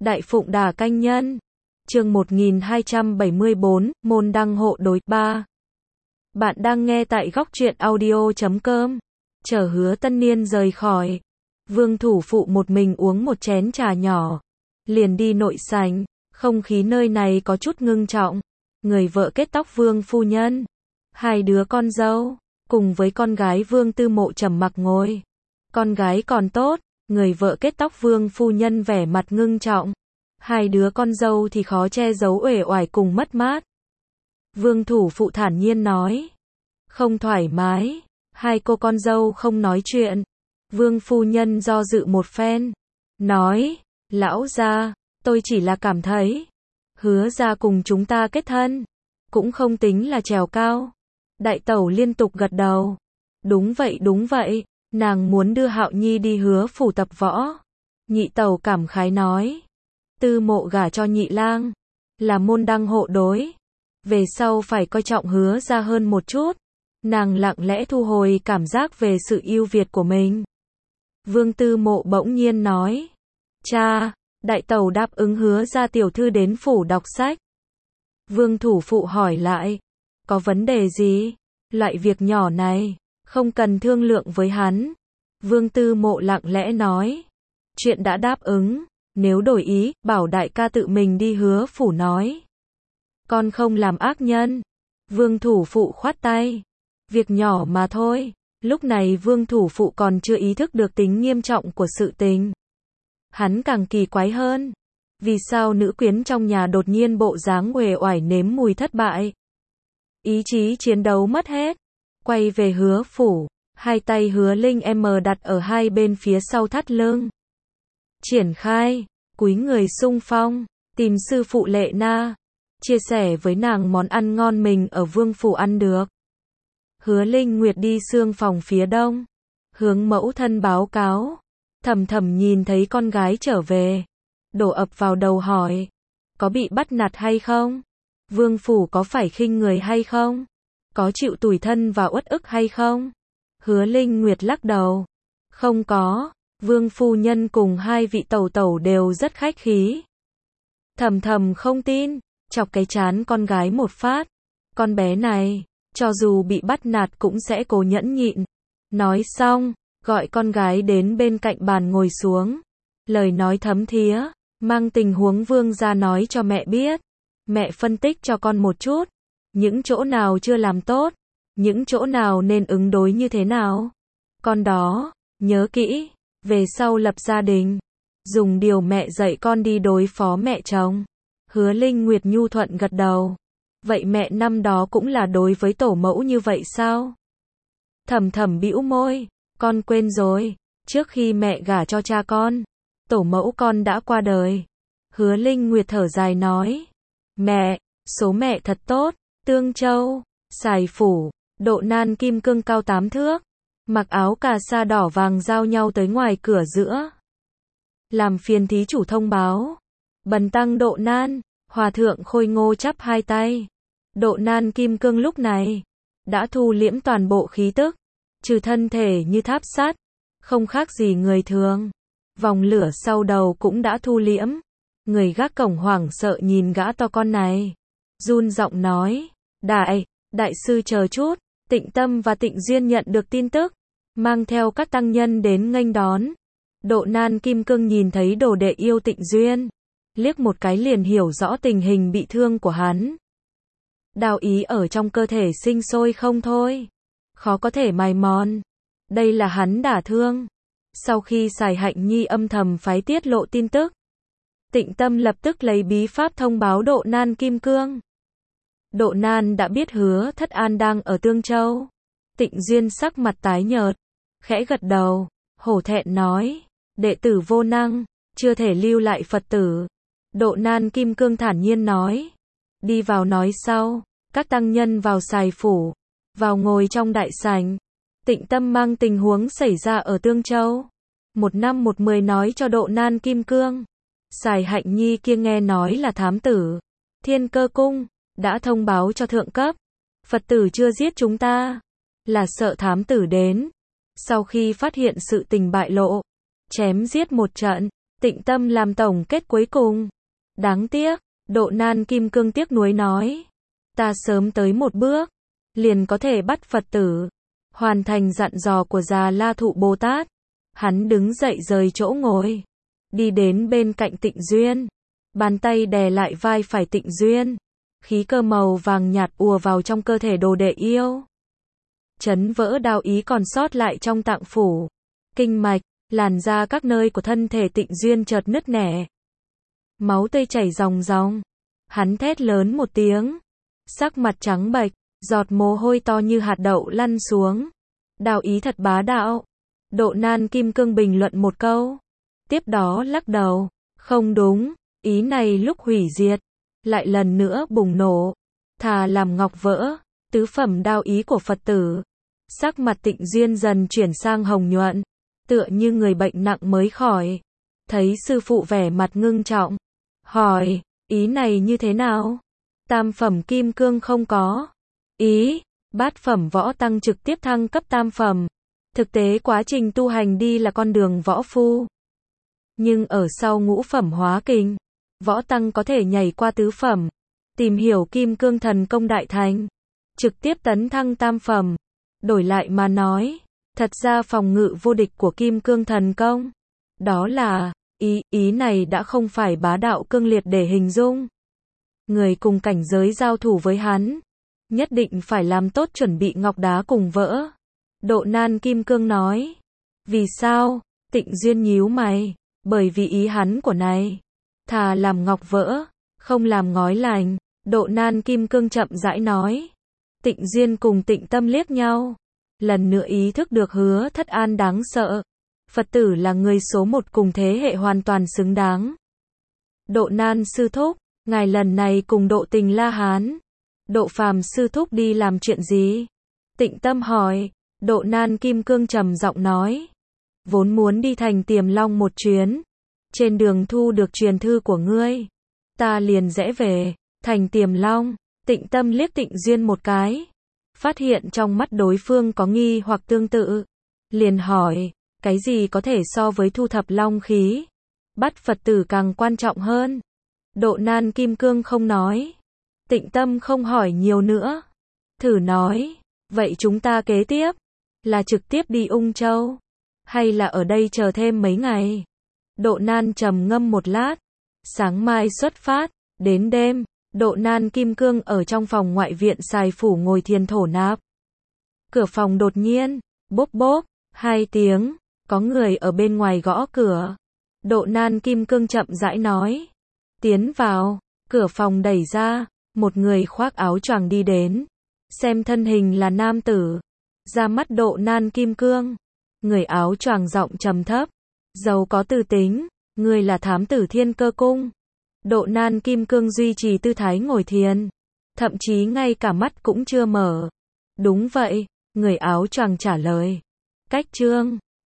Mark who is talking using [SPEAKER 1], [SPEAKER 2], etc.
[SPEAKER 1] Đại Phụng Đà Canh Nhân. Chương 1274, môn đăng hộ đối 3. Bạn đang nghe tại góc truyện audio.com. Chở Hứa Tân Niên rời khỏi. Vương thủ phụ một mình uống một chén trà nhỏ, liền đi nội sảnh. Không khí nơi này có chút ngưng trọng. Người vợ kết tóc Vương phu nhân, hai đứa con dâu, cùng với con gái Vương Tư Mộ trầm mặc ngồi. Con gái còn tốt, người vợ kết tóc Vương phu nhân vẻ mặt ngưng trọng. Hai đứa con dâu thì khó che giấu uể oải cùng mất mát. Vương thủ phụ thản nhiên nói. Không thoải mái. Hai cô con dâu không nói chuyện. Vương phu nhân do dự một phen. Nói, lão gia, tôi chỉ là cảm thấy. Hứa gia cùng chúng ta kết thân. Cũng không tính là trèo cao. Đại tẩu liên tục gật đầu. Đúng vậy. Nàng muốn đưa Hạo Nhi đi Hứa phủ tập võ. Nhị tẩu cảm khái nói. Tư Mộ gả cho nhị lang, là môn đăng hộ đối. Về sau phải coi trọng Hứa ra hơn một chút. Nàng lặng lẽ thu hồi cảm giác về sự ưu việt của mình. Vương Tư Mộ bỗng nhiên nói. Cha, đại tẩu đáp ứng Hứa ra tiểu thư đến phủ đọc sách. Vương thủ phụ hỏi lại. Có vấn đề gì? Loại việc nhỏ này, không cần thương lượng với hắn. Vương Tư Mộ lặng lẽ nói. Chuyện đã đáp ứng. Nếu đổi ý, bảo đại ca tự mình đi Hứa phủ nói. Con không làm ác nhân. Vương thủ phụ khoát tay. Việc nhỏ mà thôi. Lúc này vương thủ phụ còn chưa ý thức được tính nghiêm trọng của sự tình. Hắn càng kỳ quái hơn. Vì sao nữ quyến trong nhà đột nhiên bộ dáng uể oải nếm mùi thất bại? Ý chí chiến đấu mất hết. Quay về Hứa phủ. Hai tay Hứa Linh đặt ở hai bên phía sau thắt lưng. Triển khai, cúi người xung phong, tìm sư phụ Lệ Na, chia sẻ với nàng món ăn ngon mình ở vương phủ ăn được. Hứa Linh Nguyệt đi xương phòng phía đông, hướng mẫu thân báo cáo. Thầm thầm nhìn thấy con gái trở về, đổ ập vào đầu hỏi, có bị bắt nạt hay không? Vương phủ có phải khinh người hay không? Có chịu tủi thân và uất ức hay không? Hứa Linh Nguyệt lắc đầu, không có. Vương phu nhân cùng hai vị tẩu tẩu đều rất khách khí. Thầm thầm không tin, chọc cái trán con gái một phát. Con bé này, cho dù bị bắt nạt cũng sẽ cố nhẫn nhịn. Nói xong, gọi con gái đến bên cạnh bàn ngồi xuống. Lời nói thấm thía, mang tình huống Vương ra nói cho mẹ biết. Mẹ phân tích cho con một chút. Những chỗ nào chưa làm tốt, những chỗ nào nên ứng đối như thế nào. Con đó, nhớ kỹ. Về sau lập gia đình, dùng điều mẹ dạy con đi đối phó mẹ chồng. Hứa Linh Nguyệt nhu thuận gật đầu. Vậy mẹ năm đó cũng là đối với tổ mẫu như vậy sao? Thầm thầm bĩu môi, con quên rồi, trước khi mẹ gả cho cha con, tổ mẫu con đã qua đời. Hứa Linh Nguyệt thở dài nói. Mẹ, số mẹ thật tốt, Tương Châu, Sài Phủ, Độ Nan kim cương cao 8 thước. Mặc áo cà sa đỏ vàng giao nhau tới ngoài cửa giữa. Làm phiền thí chủ thông báo. Bần tăng Độ Nan, hòa thượng khôi ngô chắp hai tay. Độ Nan kim cương lúc này đã thu liễm toàn bộ khí tức, trừ thân thể như tháp sắt, không khác gì người thường. Vòng lửa sau đầu cũng đã thu liễm. Người gác cổng hoảng sợ nhìn gã to con này, run giọng nói, đại sư chờ chút. Tịnh Tâm và Tịnh Duyên nhận được tin tức, mang theo các tăng nhân đến nghênh đón. Độ Nan kim cương nhìn thấy đồ đệ yêu Tịnh Duyên, liếc một cái liền hiểu rõ tình hình bị thương của hắn. Đạo ý ở trong cơ thể sinh sôi không thôi, khó có thể mài mòn. Đây là hắn đả thương. Sau khi Sài Hạnh Nhi âm thầm phái tiết lộ tin tức, Tịnh Tâm lập tức lấy bí pháp thông báo Độ Nan kim cương. Độ Nan đã biết Hứa Thất An đang ở Tương Châu. Tịnh Duyên sắc mặt tái nhợt, khẽ gật đầu, hổ thẹn nói, đệ tử vô năng, chưa thể lưu lại Phật tử. Độ Nan kim cương thản nhiên nói, đi vào nói sau. Các tăng nhân vào Sài Phủ, vào ngồi trong đại sảnh. Tịnh Tâm mang tình huống xảy ra ở Tương Châu, 1 năm 1 10 nói cho Độ Nan kim cương. Sài Hạnh Nhi kia nghe nói là thám tử Thiên Cơ cung đã thông báo cho thượng cấp, Phật tử chưa giết chúng ta, là sợ thám tử đến. Sau khi phát hiện sự tình bại lộ, chém giết một trận, Tịnh Tâm làm tổng kết cuối cùng. Đáng tiếc, Độ Nan Kim Cương tiếc nuối nói. Ta sớm tới một bước, liền có thể bắt Phật tử, hoàn thành dặn dò của Già La Thụ Bồ Tát. Hắn đứng dậy rời chỗ ngồi, đi đến bên cạnh Tịnh Duyên, bàn tay đè lại vai phải Tịnh Duyên. Khí cơ màu vàng nhạt ùa vào trong cơ thể đồ đệ yêu. Chấn vỡ đao ý còn sót lại trong tạng phủ, kinh mạch, làn da các nơi của thân thể Tịnh Duyên chợt nứt nẻ. Máu tươi chảy ròng ròng. Hắn thét lớn một tiếng, sắc mặt trắng bệch, giọt mồ hôi to như hạt đậu lăn xuống. Đao ý thật bá đạo. Độ Nan Kim Cương bình luận một câu, tiếp đó lắc đầu. Không đúng, ý này lúc hủy diệt, lại lần nữa bùng nổ. Thà làm ngọc vỡ, tứ phẩm đao ý của Phật tử. Sắc mặt Tịnh Duyên dần chuyển sang hồng nhuận, tựa như người bệnh nặng mới khỏi. Thấy sư phụ vẻ mặt ngưng trọng, hỏi, ý này như thế nào? Tam phẩm kim cương không có ý, bát phẩm võ tăng trực tiếp thăng cấp tam phẩm. Thực tế quá trình tu hành đi là con đường võ phu. Nhưng ở sau ngũ phẩm hóa kình, võ tăng có thể nhảy qua tứ phẩm, tìm hiểu kim cương thần công đại thành, trực tiếp tấn thăng tam phẩm. Đổi lại mà nói, thật ra phòng ngự vô địch của kim cương thần công, đó là, ý này đã không phải bá đạo cương liệt để hình dung. Người cùng cảnh giới giao thủ với hắn, nhất định phải làm tốt chuẩn bị ngọc đá cùng vỡ. Độ Nan Kim Cương nói. Vì sao? Tịnh Duyên nhíu mày. Bởi vì ý hắn của này, thà làm ngọc vỡ, không làm ngói lành. Độ Nan Kim Cương chậm rãi nói. Tịnh Duyên cùng Tịnh Tâm liếc nhau, lần nữa ý thức được Hứa Thất An đáng sợ. Phật tử là người số một cùng thế hệ hoàn toàn xứng đáng. Độ Nan sư thúc, ngài lần này cùng Độ Tình La Hán, Độ Phàm sư thúc đi làm chuyện gì? Tịnh Tâm hỏi. Độ Nan Kim Cương trầm giọng nói, vốn muốn đi thành Tiềm Long một chuyến, trên đường thu được truyền thư của ngươi, ta liền rẽ về thành Tiềm Long. Tịnh Tâm liếc Tịnh Duyên một cái, phát hiện trong mắt đối phương có nghi hoặc tương tự, liền hỏi, cái gì có thể so với thu thập long khí, bắt Phật tử càng quan trọng hơn? Độ Nan Kim Cương không nói. Tịnh Tâm không hỏi nhiều nữa, thử nói, vậy chúng ta kế tiếp là trực tiếp đi Ung Châu, hay là ở đây chờ thêm mấy ngày? Độ Nan trầm ngâm một lát, sáng mai xuất phát. Đến đêm, Độ Nan Kim Cương ở trong phòng ngoại viện Sài Phủ ngồi thiền thổ nạp. Cửa phòng đột nhiên, bốp bốp, 2 tiếng, có người ở bên ngoài gõ cửa. Độ Nan Kim Cương chậm rãi nói, tiến vào. Cửa phòng đẩy ra, một người khoác áo choàng đi đến, xem thân hình là nam tử. Ra mắt Độ Nan Kim Cương, người áo choàng giọng trầm thấp, giàu có tư tính, người là thám tử Thiên Cơ Cung. Độ Nan Kim Cương duy trì tư thái ngồi thiền, thậm chí ngay cả mắt cũng chưa mở. Đúng vậy, người áo choàng trả lời. Cách chương